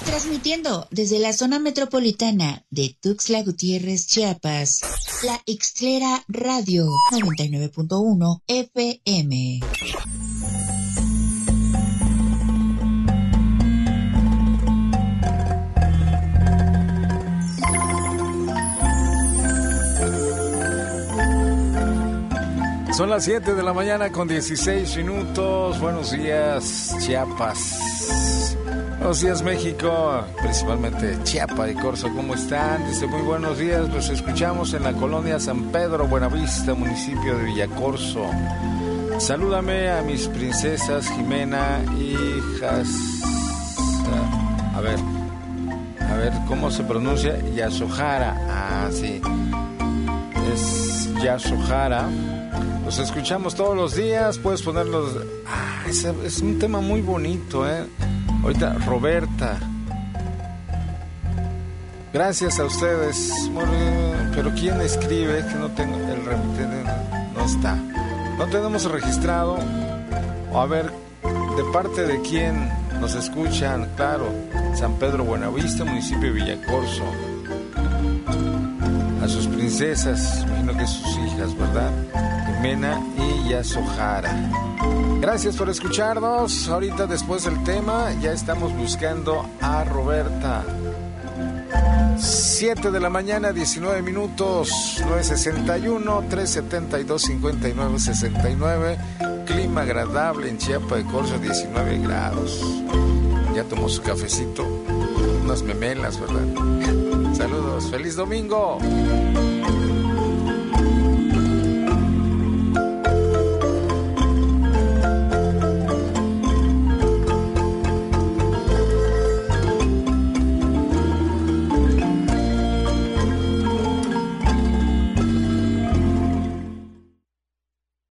Transmitiendo desde la zona metropolitana de Tuxtla Gutiérrez, Chiapas, la Ixtlera Radio 99.1 FM. Son las 7 de la mañana con 16 minutos. Buenos días, Chiapas. Buenos días, México, principalmente Chiapa y Corzo, ¿cómo están? Dice muy buenos días, los escuchamos en la colonia San Pedro, Buenavista, municipio de Villacorso. Salúdame a mis princesas Jimena, hijas... A ver, ¿cómo se pronuncia? Yasohara, sí, es Yasohara. Los escuchamos todos los días, puedes ponerlos... es un tema muy bonito, Ahorita, Roberta. Gracias a ustedes. Pero ¿quién escribe? Es que no tengo el remitente, no está. No tenemos registrado. A ver, ¿de parte de quién nos escuchan? Claro, San Pedro Buenavista, municipio de Villacorso. A sus princesas, imagino que sus hijas, ¿verdad? Jimena y Yasohara. Gracias por escucharnos. Ahorita después del tema ya estamos buscando a Roberta. 7 de la mañana, 19 minutos, 961-372-5969. Clima agradable en Chiapa de Corzo, 19 grados. Ya tomó su cafecito, unas memelas, ¿verdad? Saludos, feliz domingo.